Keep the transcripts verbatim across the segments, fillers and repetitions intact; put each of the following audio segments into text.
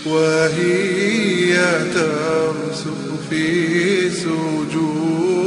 وهي ترسف في سجود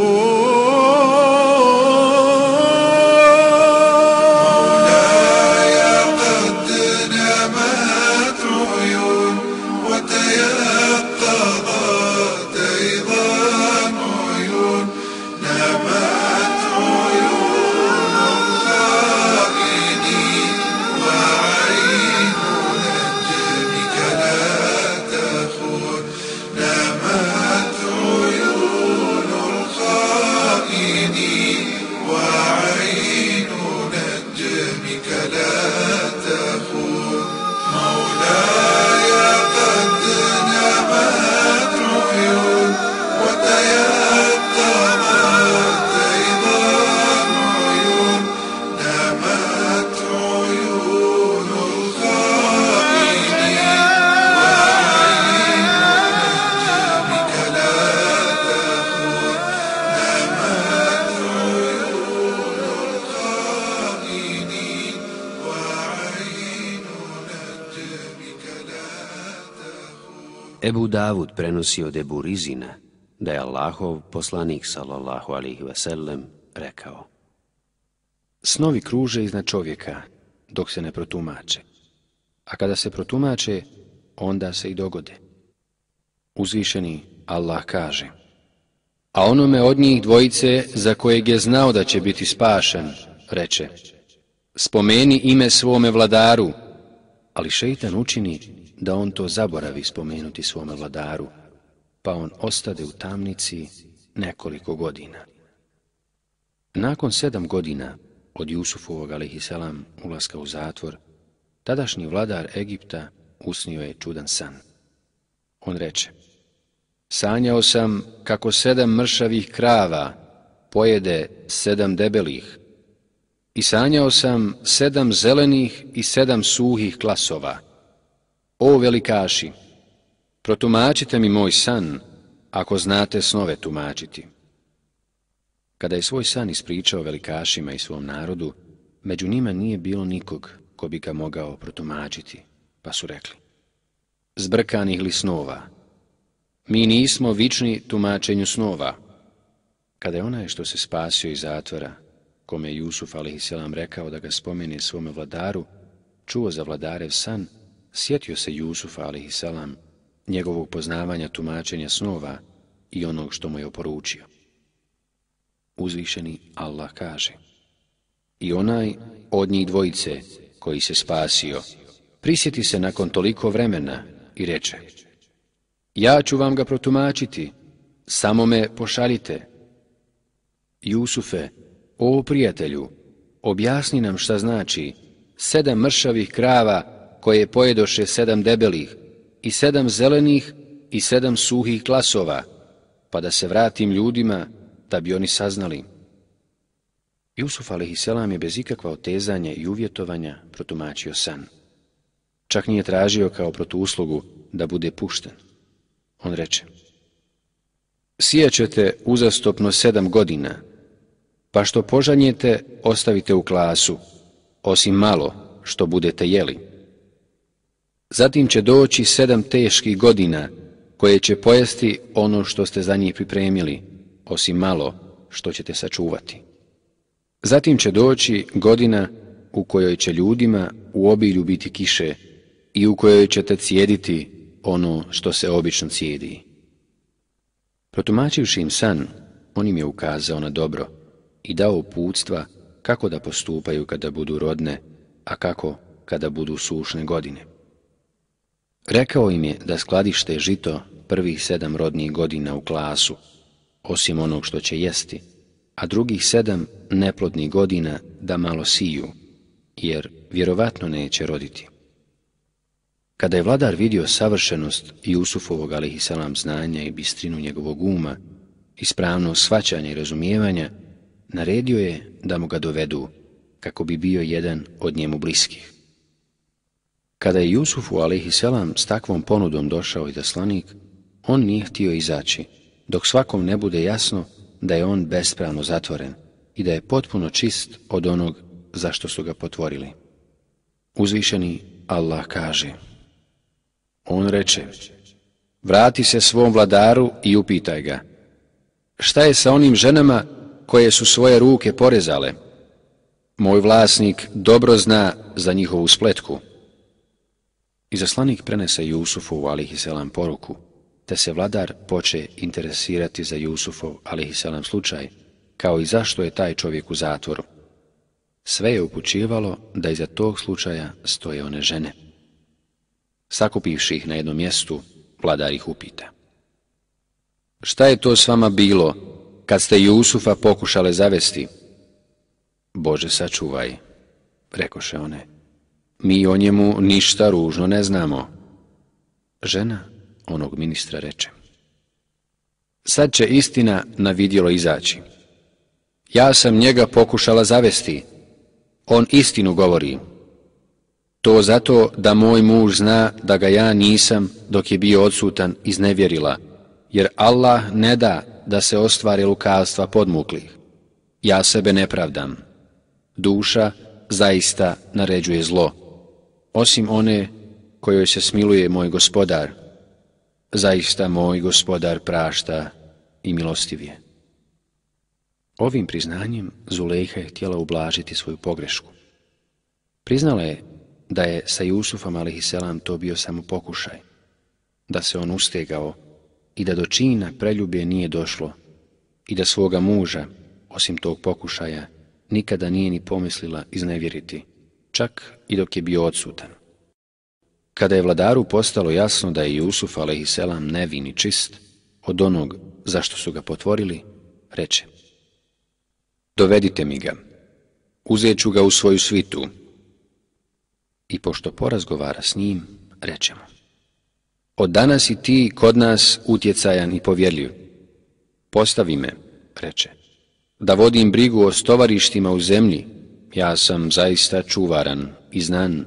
Ebu Davud prenosi od Ebu Rizina da je Allahov poslanik sallallahu alejhi ve sellem rekao: snovi kruže iznad čovjeka dok se ne protumače, a kada se protumače, onda se i dogode. Uzvišeni Allah kaže: a onome od njih dvojice za kojeg je znao da će biti spašen, reče: spomeni ime svome vladaru, ali šeitan učini da on to zaboravi spomenuti svome vladaru, pa on ostade u tamnici nekoliko godina. Nakon sedam godina od Jusufovog alejhiselam ulaska u zatvor, tadašnji vladar Egipta usnio je čudan san. On reče: sanjao sam kako sedam mršavih krava pojede sedam debelih, i sanjao sam sedam zelenih i sedam suhih klasova. O velikaši, protumačite mi moj san, ako znate snove tumačiti. Kada je svoj san ispričao velikašima i svom narodu, među njima nije bilo nikog ko bi ga mogao protumačiti, pa su rekli: zbrkanih li snova? Mi nismo vični tumačenju snova. Kada je onaj što se spasio iz zatvora, kome je Jusuf alejhiselam rekao da ga spomene svome vladaru, čuo za vladarev san, sjetio se Jusufa alejhiselam, njegovog poznavanja tumačenja snova i onog što mu je oporučio. Uzvišeni Allah kaže: i onaj od njih dvojice koji se spasio prisjeti se nakon toliko vremena i reče: ja ću vam ga protumačiti, samo me pošaljite. Jusufe, o prijatelju, objasni nam šta znači sedam mršavih krava koje pojedoše sedam debelih, i sedam zelenih i sedam suhih klasova, pa da se vratim ljudima da bi oni saznali. Jusuf alejhiselam je bez ikakva otezanja i uvjetovanja protumačio san. Čak nije tražio kao protuuslugu da bude pušten. On reče: sijećete uzastopno sedam godina, pa što požanjete ostavite u klasu, osim malo što budete jeli. Zatim će doći sedam teških godina koje će pojesti ono što ste za njih pripremili, osim malo što ćete sačuvati. Zatim će doći godina u kojoj će ljudima u obilju biti kiše i u kojoj ćete cijediti ono što se obično cijedi. Protumačivši im san, on im je ukazao na dobro i dao uputstva kako da postupaju kada budu rodne, a kako kada budu sušne godine. Rekao im je da skladište žito prvih sedam rodnih godina u klasu, osim onog što će jesti, a drugih sedam neplodnih godina da malo siju, jer vjerovatno neće roditi. Kada je vladar vidio savršenost Jusufovog alejhiselam znanja i bistrinu njegovog uma, ispravno shvaćanje i razumijevanja, naredio je da mu ga dovedu, kako bi bio jedan od njemu bliskih. Kada je Jusufu alejhiselam s takvom ponudom došao izaslanik, on nije htio izaći, dok svakom ne bude jasno da je on bespravno zatvoren i da je potpuno čist od onog zašto su ga potvorili. Uzvišeni Allah kaže: On reče: vrati se svom vladaru i upitaj ga: šta je sa onim ženama koje su svoje ruke porezale? Moj vlasnik dobro zna za njihovu spletku. Izaslanik prenese Jusufovu alejhiselam poruku, te se vladar poče interesirati za Jusufov alejhiselam slučaj, kao i zašto je taj čovjek u zatvoru. Sve je upućivalo da iza tog slučaja stoje one žene. Sakupivši ih na jednom mjestu, vladar ih upita: šta je to s vama bilo kad ste Jusufa pokušale zavesti? Bože sačuvaj, rekoše one, mi o njemu ništa ružno ne znamo. Žena onog ministra reče: sad će istina na vidjelo izaći. Ja sam njega pokušala zavesti, on istinu govori. To zato da moj muž zna da ga ja nisam, dok je bio odsutan, iznevjerila, jer Allah ne da da se ostvari lukavstva podmuklih. Ja sebe ne pravdam. Duša zaista naređuje zlo, osim one kojoj se smiluje moj gospodar. Zaista moj gospodar prašta i milostiv je. Ovim priznanjem Zulejha je htjela ublažiti svoju pogrešku. Priznala je da je sa Jusufom alejhiselam to bio samo pokušaj, da se on ustegao i da do čina preljube nije došlo i da svoga muža, osim tog pokušaja, nikada nije ni pomislila iznevjeriti, čak i dok je bio odsutan. Kada je vladaru postalo jasno da je Jusuf alejhiselam nevin i čist od onog zašto su ga potvorili, reče: dovedite mi ga, uzet ću ga u svoju svitu. I pošto porazgovara s njim, reče mu: od danas si ti kod nas utjecajan i povjerljiv. Postavi me, reče, da vodim brigu o stovarištima u zemlji, ja sam zaista čuvaran i znan.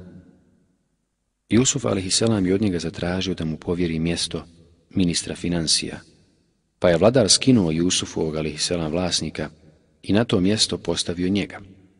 Jusuf alejhiselam je od njega zatražio da mu povjeri mjesto ministra financija, pa je vladar skinuo Jusufovog alejhiselam vlasnika i na to mjesto postavio njega.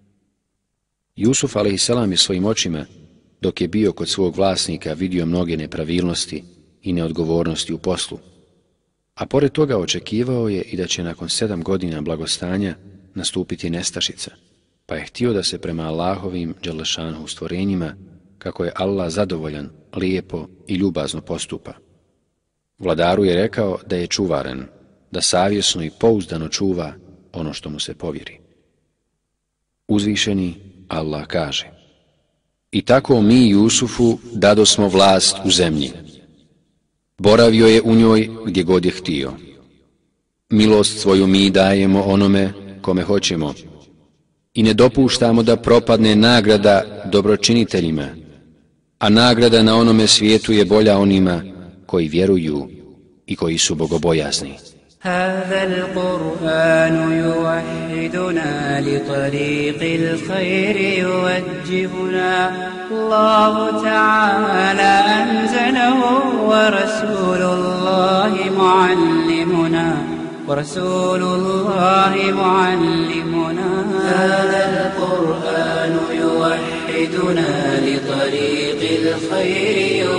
Jusuf alejhiselam je svojim očima, dok je bio kod svog vlasnika, vidio mnoge nepravilnosti i neodgovornosti u poslu, a pored toga očekivao je i da će nakon sedam godina blagostanja nastupiti nestašica, pa je htio da se prema Allahovim dželešanuhu stvorenjima, kako je Allah zadovoljan, lijepo i ljubazno postupa. Vladaru je rekao da je čuvaran, da savjesno i pouzdano čuva ono što mu se povjeri. Uzvišeni Allah kaže: i tako mi Jusufu dadosmo vlast u zemlji. Boravio je u njoj gdje god je htio. Milost svoju mi dajemo onome kome hoćemo i ne dopuštamo da propadne nagrada dobročiniteljima, a nagrada na onome svijetu je bolja onima koji vjeruju i koji su bogobojazni. هذا القرآن يوحدنا لطريق الخير يوجهنا الله تعالى أنزله ورسول الله معلمنا ورسول الله معلمنا هذا القرآن يوحدنا لطريق الخير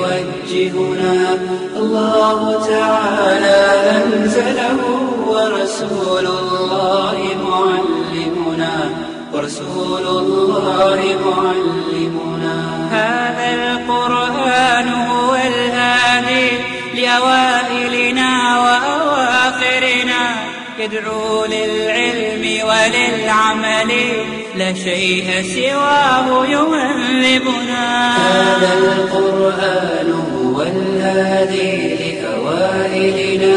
يوجهنا الله تعالى أنزله ورسول الله معلمنا ورسول الله معلمنا هذا القرآن هو الهادي لأوائلنا وأواخرنا يدعو للعلم وللعمل لا شيء سواه يهذبنا هذا القرآن هو الهادي لأوائلنا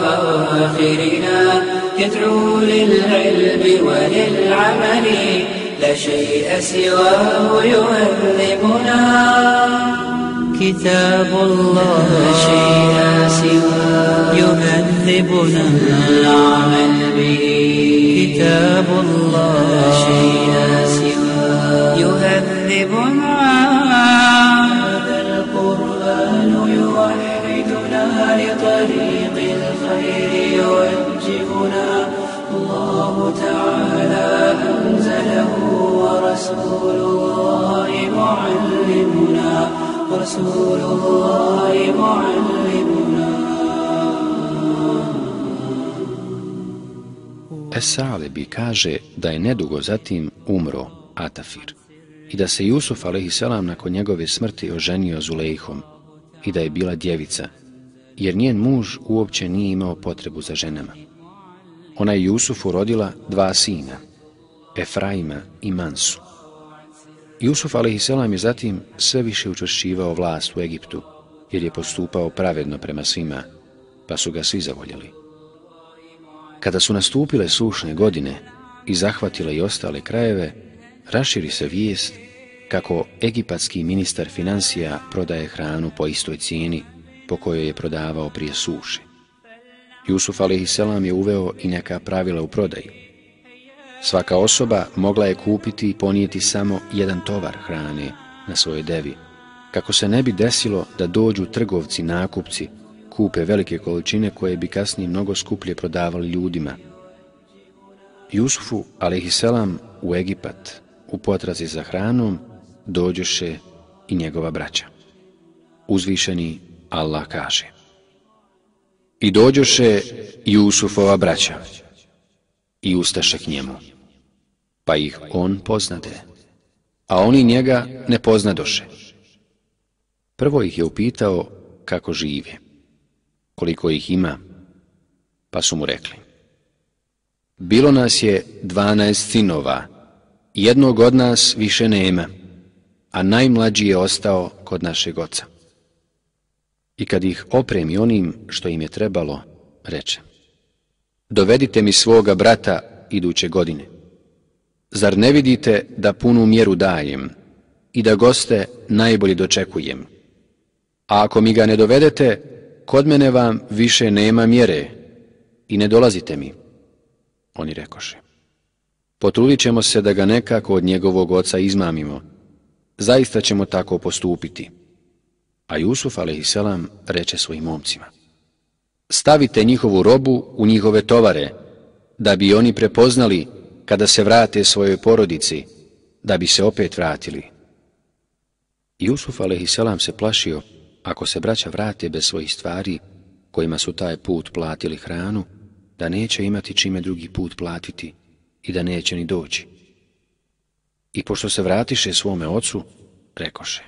وأواخرنا يدعو للعلم وللعمل لا شيء سواه يهذبنا كتاب الله لا شيء سواه يهذبنا العمل به كتاب الله لا شيء سواه يهذبنا هذا القرآن يوحدنا لطريق الخير يوجهنا الله تعالى أنزله ورسول الله معلمنا رسول الله معلمنا. Es-Sa'lebi kaže da je nedugo zatim umro Atafir i da se Jusuf a.s. nakon njegove smrti oženio Zulejhom i da je bila djevica, jer njen muž uopće nije imao potrebu za ženama. Ona je Jusufu rodila dva sina, Efraima i Mansu. Jusuf a.s. je zatim sve više učvršćivao vlast u Egiptu, jer je postupao pravedno prema svima, pa su ga svi zavoljeli. Kada su nastupile sušne godine i zahvatile i ostale krajeve, raširi se vijest kako egipatski ministar financija prodaje hranu po istoj cijeni po kojoj je prodavao prije suše. Jusuf a.s. je uveo i neka pravila u prodaji. Svaka osoba mogla je kupiti i ponijeti samo jedan tovar hrane na svojoj devi, kako se ne bi desilo da dođu trgovci, nakupci, kupe velike količine koje bi kasnije mnogo skuplje prodavali ljudima. Jusufu a.s. u Egipat u potrazi za hranom dođoše i njegova braća. Uzvišeni Allah kaže: I dođoše Jusufova braća i ustaše k njemu, pa ih on poznade, a oni njega ne poznadoše. Prvo ih je upitao kako žive, koliko ih ima, pa su mu rekli: Bilo nas je dvanaest sinova, jednog od nas više nema, a najmlađi je ostao kod našeg oca. I kad ih opremi onim što im je trebalo, reče: Dovedite mi svoga brata iduće godine. Zar ne vidite da punu mjeru dajem i da goste najbolje dočekujem? A ako mi ga ne dovedete, kod mene vam više nema mjere i ne dolazite mi. Oni rekoše: Potrudit ćemo se da ga nekako od njegovog oca izmamimo. Zaista ćemo tako postupiti. A Jusuf a.s. reče svojim momcima: Stavite njihovu robu u njihove tovare, da bi oni prepoznali kada se vrate svojoj porodici, da bi se opet vratili. Jusuf a.s. se plašio, ako se braća vrate bez svojih stvari, kojima su taj put platili hranu, da neće imati čime drugi put platiti i da neće ni doći. I pošto se vratiše svome ocu, rekoše: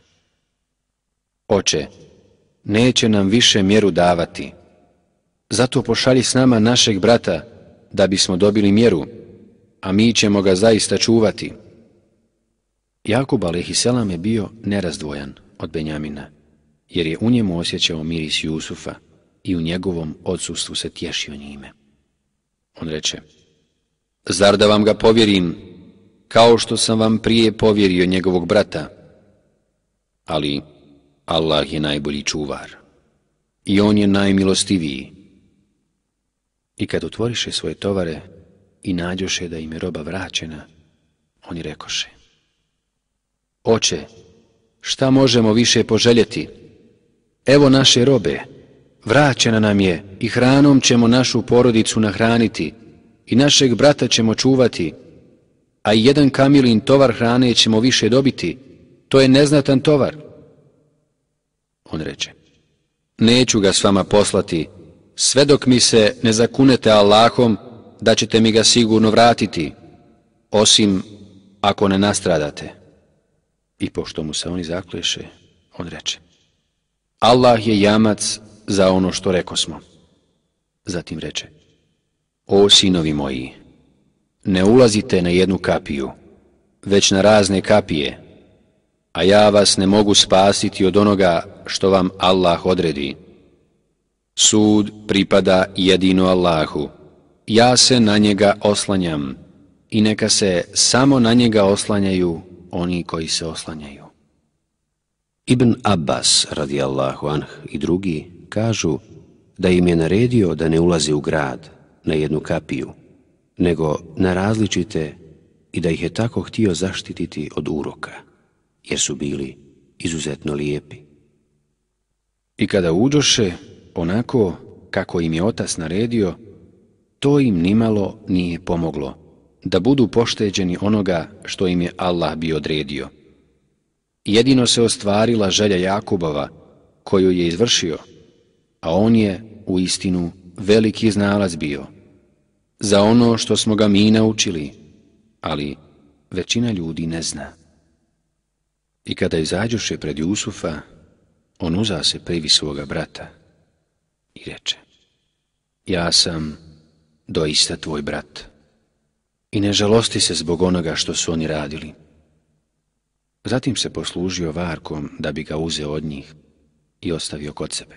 Oče, neće nam više mjeru davati, zato pošalji s nama našeg brata, da bismo dobili mjeru, a mi ćemo ga zaista čuvati. Jakub a.s. je bio nerazdvojan od Benjamina, jer je u njemu osjećao miris Jusufa i u njegovom odsustvu se tješio njime. On reče: Zar da vam ga povjerim, kao što sam vam prije povjerio njegovog brata? Ali Allah je najbolji čuvar i on je najmilostiviji. I kad otvoriše svoje tovare i nađoše da im je roba vraćena, oni rekoše: Oče, šta možemo više poželjeti? Evo naše robe, vraćena nam je i hranom ćemo našu porodicu nahraniti i našeg brata ćemo čuvati, a i jedan kamilin tovar hrane ćemo više dobiti, to je neznatan tovar. On reče: Neću ga s vama poslati, sve dok mi se ne zakunete Allahom da ćete mi ga sigurno vratiti, osim ako ne nastradate. I pošto mu se oni zakleše, on reče: Allah je jamac za ono što rekosmo. Zatim reče: O sinovi moji, ne ulazite na jednu kapiju, već na razne kapije, a ja vas ne mogu spasiti od onoga što vam Allah odredi. Sud pripada jedino Allahu, ja se na njega oslanjam i neka se samo na njega oslanjaju oni koji se oslanjaju. Ibn Abbas radijallahu anh i drugi kažu da im je naredio da ne ulaze u grad na jednu kapiju, nego na različite i da ih je tako htio zaštititi od uroka, jer su bili izuzetno lijepi. I kada uđoše onako kako im je otac naredio, to im nimalo nije pomoglo da budu pošteđeni onoga što im je Allah bio odredio. Jedino se ostvarila želja Jakubova, koju je izvršio, a on je, u istinu, veliki znalac bio, za ono što smo ga mi naučili, ali većina ljudi ne zna. I kada izađoše pred Jusufa, on uza se privi svoga brata i reče: ja sam doista tvoj brat i ne žalosti se zbog onoga što su oni radili. Zatim se poslužio varkom da bi ga uzeo od njih i ostavio kod sebe.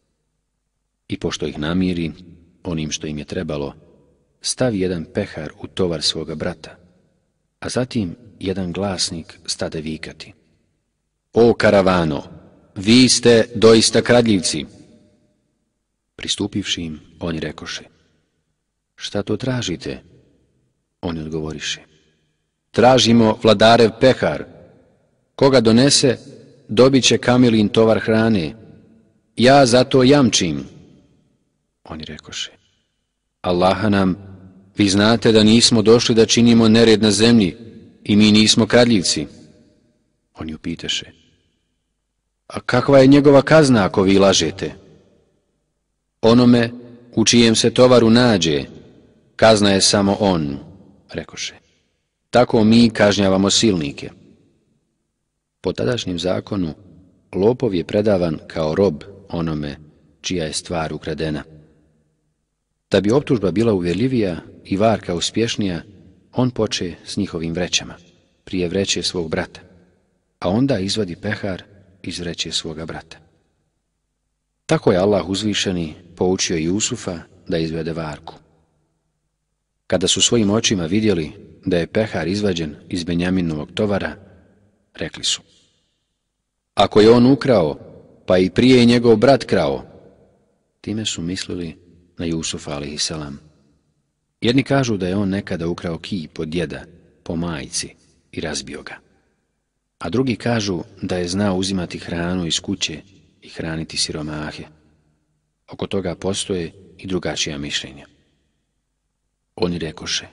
I pošto ih namiri onim što im je trebalo, stavi jedan pehar u tovar svoga brata, a zatim jedan glasnik stade vikati: o karavano, vi ste doista kradljivci. Pristupivši im, oni rekoše: šta to tražite? Oni odgovoriše: tražimo vladarev pehar. Koga donese, dobit će kamilin tovar hrane. Ja zato jamčim. Oni rekoše: Allaha nam, vi znate da nismo došli da činimo nered na zemlji i mi nismo kradljivci. Oni upiteše: a kakva je njegova kazna ako vi lažete? Onome u čijem se tovaru nađe, kazna je samo on, rekoše. Tako mi kažnjavamo silnike. Po tadašnjem zakonu, lopov je predavan kao rob onome čija je stvar ukradena. Da bi optužba bila uvjerljivija i varka uspješnija, on poče s njihovim vrećama, prije vreće svog brata, a onda izvadi pehar iz vreće svoga brata. Tako je Allah uzvišeni poučio Jusufa da izvede varku. Kada su svojim očima vidjeli da je pehar izvađen iz Benjaminovog tovara, rekli su: ako je on ukrao, pa i prije je njegov brat krao. Time su mislili na Jusufa alejhiselam. Jedni kažu da je on nekada ukrao kip od djeda po majci i razbio ga, a drugi kažu da je znao uzimati hranu iz kuće i hraniti siromahe. Oko toga postoje i drugačija mišljenja. Oni rekoše: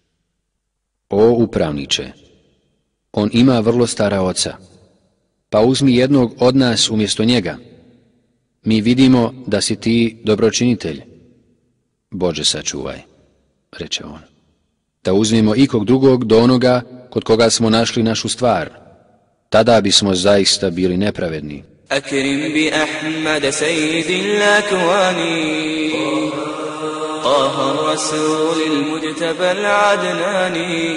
o upravniče, on ima vrlo stara oca, pa uzmi jednog od nas umjesto njega. Mi vidimo da si ti dobročinitelj. Bože sačuvaj, reče on, da uzmimo ikog drugog do onoga kod koga smo našli našu stvar. Tada bismo zaista bili nepravedni. أكرم بأحمد سيد الأكوان طه الرسول المجتبى العدناني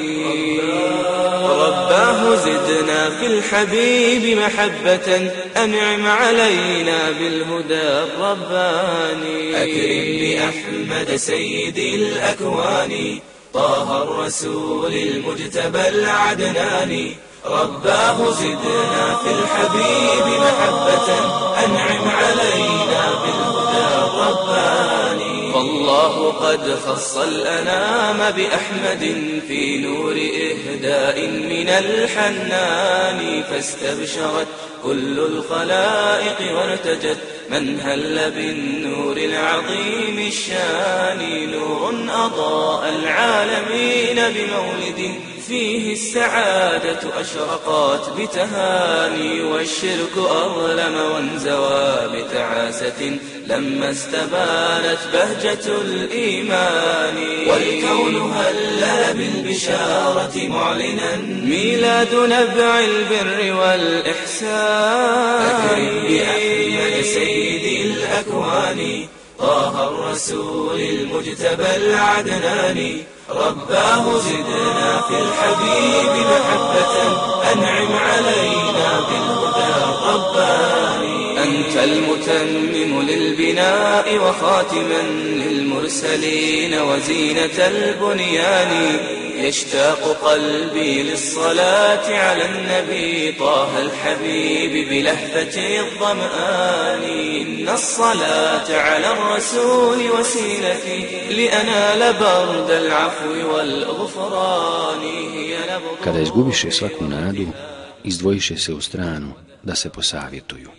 رباه زدنا في الحبيب محبة أنعم علينا بالهدى الرباني أكرم بأحمد سيد الأكوان طه الرسول المجتبى العدناني رباه زدنا في الحبيب محبة أنعم علينا بالهدى الرباني فالله قد خص الأنام بأحمد في نور إهداء من الحنان فاستبشرت كل الخلائق وارتجت من هل بالنور العظيم الشان نور أضاء العالمين بمولد فيه السعادة أشرقت بتهاني والشرك أظلم وانزوى بتعاسة لما استبانت بهجة الإيمان والكون هلل بالبشارة معلنا ميلاد نبع البر والإحسان أكرم بأحمد سيد الأكوان طه الرسول المجتبى العدناني رباه زدنا في الحبيب محبة أنعم علينا بالهدى الرباني أنت المتمم للبناء وخاتما للمرسلين وزينة البنيان يشتاق قلبي للصلاة على النبي طه الحبيب بلهفة الظمآن إن الصلاة على الرسول وسيلتي لأنال برد العفو والغفران هي نبض. Kada izgubiše svaku nadu, izdvojiše se u stranu da se posavjetuju.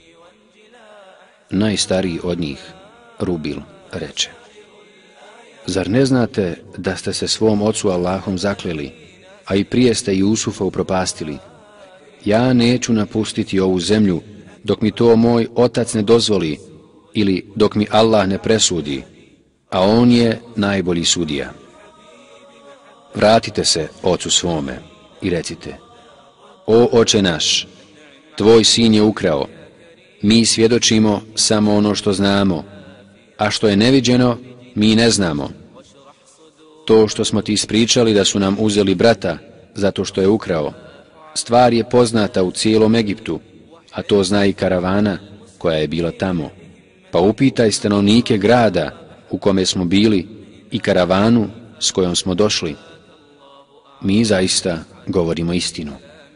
Najstariji od njih, Rubil, reče: zar ne znate da ste se svom ocu Allahom zakleli, a i prije ste Jusufa upropastili? ja neću napustiti ovu zemlju dok mi to moj otac ne dozvoli ili dok mi Allah ne presudi, a on je najbolji sudija. Vratite se ocu svome i recite: O oče naš, tvoj sin je ukrao, mi svjedočimo samo ono što znamo, a što je neviđeno mi ne znamo. To što smo ti ispričali da su nam uzeli brata zato što je ukrao, stvar je poznata u cijelom Egiptu, a to zna i karavana koja je bila tamo. Pa upitaj stanovnike grada u kome smo bili i karavanu s kojom smo došli. Mi zaista govorimo istinu.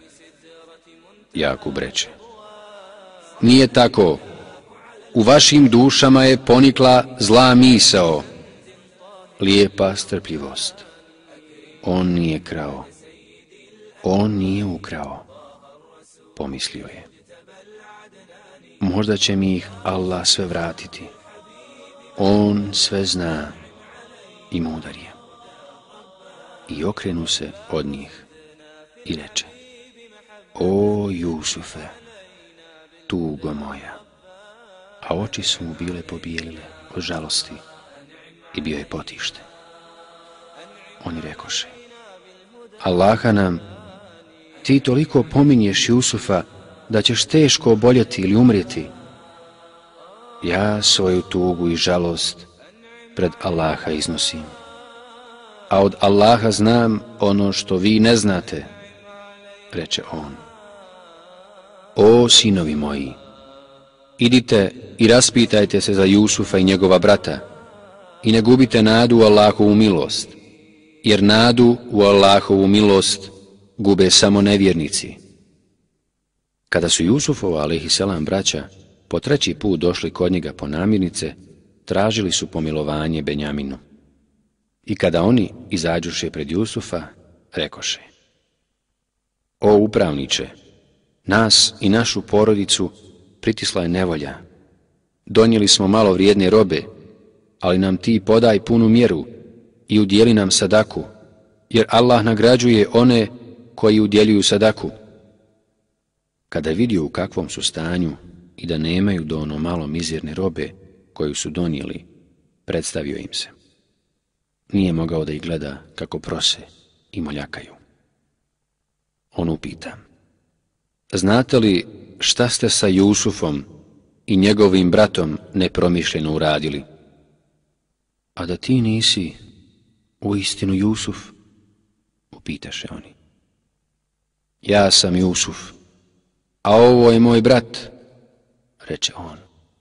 Jakub reče: Nije tako. U vašim dušama je ponikla zla misao. Lijepa strpljivost. On nije krao. On nije ukrao. Pomislio je: Možda će mi ih Allah sve vratiti. On sve zna i mudar je. I okrenu se od njih i reče: O Jusufe, tugo moja. A oči su mu bile pobijelile od žalosti i bio je potište. Oni rekoše: Allaha nam, ti toliko pominješ Jusufa da ćeš teško oboljeti ili umrijeti. Ja svoju tugu i žalost pred Allaha iznosim, a od Allaha znam ono što vi ne znate, reče on. O sinovi moji, idite i raspitajte se za Jusufa i njegova brata i ne gubite nadu u Allahovu milost, jer nadu u Allahovu milost gube samo nevjernici. Kada su Jusufova alejhiselam braća po treći put došli kod njega po namirnice, tražili su pomilovanje Benjaminu. I kada oni izađuše pred Jusufa, rekoše: O upravniče, nas i našu porodicu pritisla je nevolja. Donijeli smo malo vrijedne robe, ali nam ti podaj punu mjeru i udjeli nam sadaku, jer Allah nagrađuje one koji udjeljuju sadaku. Kada je vidio u kakvom su stanju i da nemaju do ono malo mizerne robe koju su donijeli, predstavio im se. Nije mogao da ih gleda kako prose i moljakaju. On upita: Znate li šta ste sa Jusufom i njegovim bratom nepromišljeno uradili? A da ti nisi uistinu Jusuf? Upitaše oni. Ja sam Jusuf, a ovo je moj brat, reče on.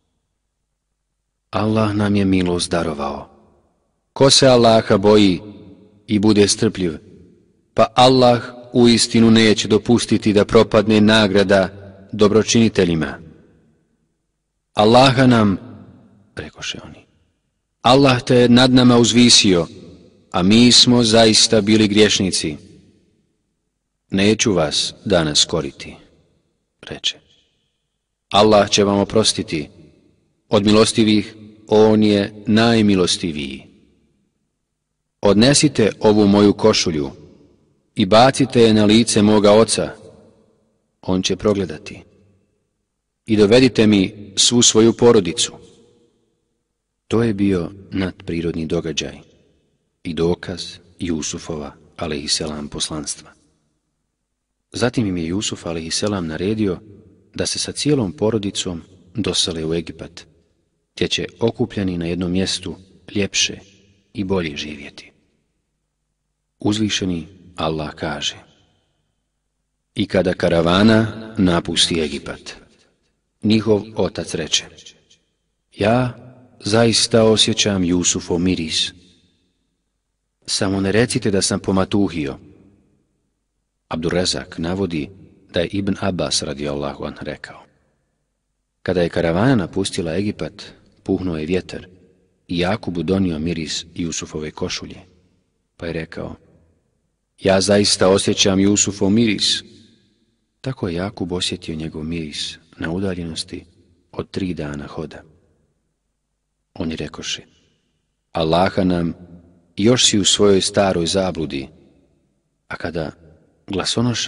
Allah nam je milost darovao. Ko se Allaha boji i bude strpljiv, pa Allah uistinu neće dopustiti da propadne nagrada dobročiniteljima. Allaha nam, rekoše oni, Allah te je nad nama uzvisio, a mi smo zaista bili griješnici. Neću vas danas koriti, reče. Allah će vam oprostiti. Od milostivih on je najmilostiviji. Odnesite ovu moju košulju i bacite je na lice moga oca. On će progledati. I dovedite mi svu svoju porodicu. To je bio nadprirodni događaj i dokaz Jusufova alejhiselam poslanstva. Zatim im je Jusuf alejhiselam naredio da se sa cijelom porodicom dosele u Egipat, gdje će okupljeni na jednom mjestu ljepše i bolje živjeti. Uzvišeni Allah kaže: I kada karavana napusti Egipat, njihov otac reče: Ja zaista osjećam Jusufov miris. Samo ne recite da sam pomatuhio. Abdurrazak navodi da je Ibn Abbas radijallahu anh rekao: Kada je karavana napustila Egipat, puhnuo je vjetar i Jakubu donio miris Jusufove košulje, pa je rekao: Ja zaista osjećam Jusufov miris. Tako je Jakub osjetio njegov miris na udaljenosti od tri dana hoda. Oni rekoše: Allaha nam, još si u svojoj staroj zabludi. A kada glasonoša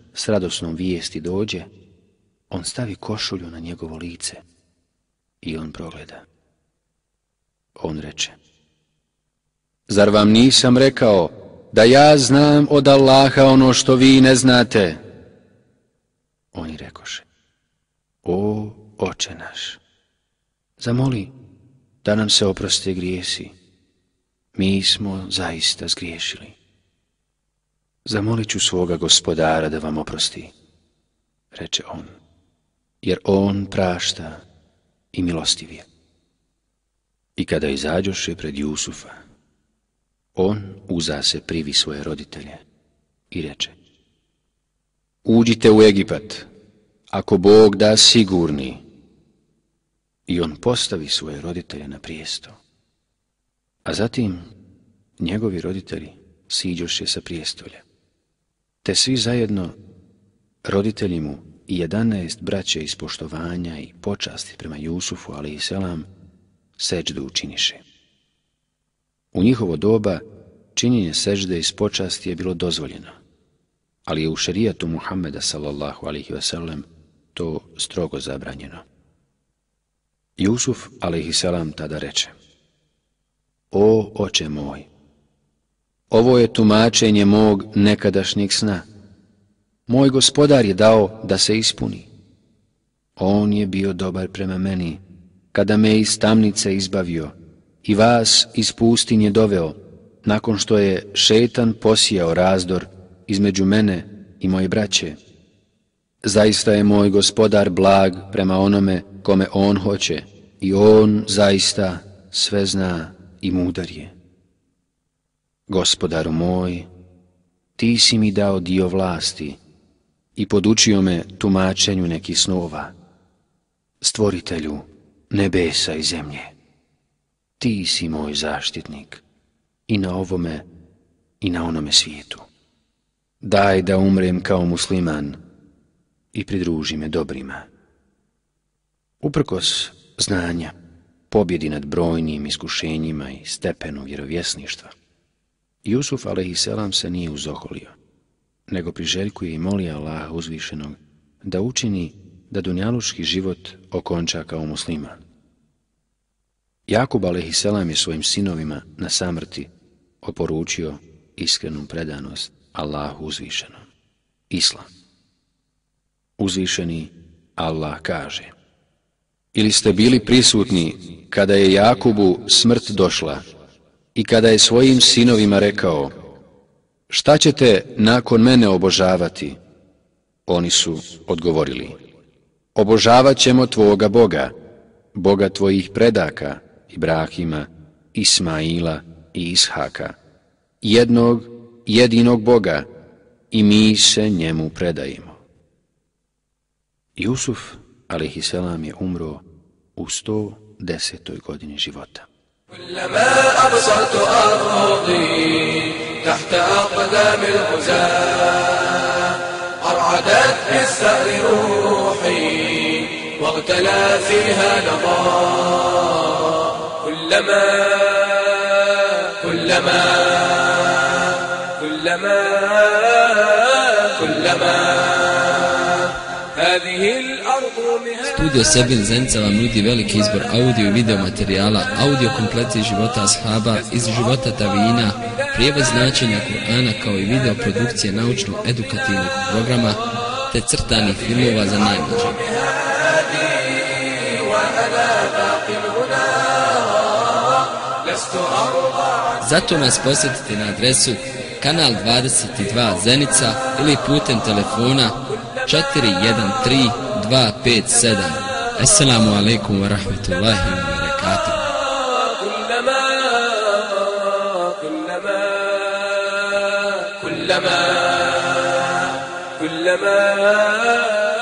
s radosnom vijesti dođe, on stavi košulju na njegovo lice i on progleda. On reče: zar vam nisam rekao da ja znam od Allaha ono što vi ne znate? Oni rekoše: o oče naš, zamoli da nam se oproste grijesi. Mi smo zaista zgriješili. Zamolit ću svoga gospodara da vam oprosti, reče on, jer on prašta i milostiv je. I kada izađoše pred Jusufa, on uza se privi svoje roditelje i reče: uđite u Egipat, ako Bog da sigurni. I on postavi svoje roditelje na prijesto. A zatim njegovi roditelji siđoše sa prijestolja. Te svi zajedno, roditelji mu i jedanaest braće iz poštovanja i počasti prema Jusufu, alejselam, seđdu učiniše. U njihovo doba činjenje seđde iz počasti je bilo dozvoljeno, ali je u šerijatu Muhammeda sallallahu alejhi ve sellem to strogo zabranjeno. Jusuf alejselam tada reče: o oče moj, ovo je tumačenje mog nekadašnjeg sna. Moj gospodar je dao da se ispuni. On je bio dobar prema meni kada me iz tamnice izbavio i vas iz pustinje doveo, nakon što je šetan posijao razdor između mene i moje braće. Zaista je moj gospodar blag prema onome kome on hoće i on zaista sve zna i mudar je. Gospodaru moj, ti si mi dao dio vlasti i podučio me tumačenju nekih snova. Stvoritelju nebesa i zemlje, ti si moj zaštitnik i na ovome i na onome svijetu. Daj da umrem kao musliman i pridruži me dobrima. Uprkos znanja, pobjedi nad brojnim iskušenjima i stepenu vjerovjesništva, Jusuf alejselam se nije uzoholio, nego priželjkuje i moli Allaha uzvišenog da učini da dunjalučki život okonča kao musliman. Jakub alejselam je svojim sinovima na samrti oporučio iskrenu predanost Allahu uzvišenom, islam. Uzvišeni Allah kaže: ili ste bili prisutni kada je Jakubu smrt došla i kada je svojim sinovima rekao: šta ćete nakon mene obožavati? Oni su odgovorili: obožavat ćemo tvoga Boga, Boga tvojih predaka, Ibrahima, Ismaila i Ishaka, jednog jedinog Boga, i mi se njemu predajemo. Jusuf alejselam je umro u sto desetoj godini života. كلما أبصرت أرضي تحت أقدام الغزاة أرعدت بالثأر روحي واغتلى فيها نضاء كلما كلما كلما كلما هذه الأرض Studio Sebin Zenica vam nudi veliki izbor audio i video materijala, audio kompleti života ashaba, iz života tavina, prijevod značenja Kur'ana kao i video produkcije naučno-edukativnog programa te crtanih filmova za najmlađe. Zato nas posjetite na adresu kanal dvadeset dva Zenica ili putem telefona četiri jedan tri dva pet sedam. Assalamu alaikum wa rahmatullahi wa barakatuh. كلما كلما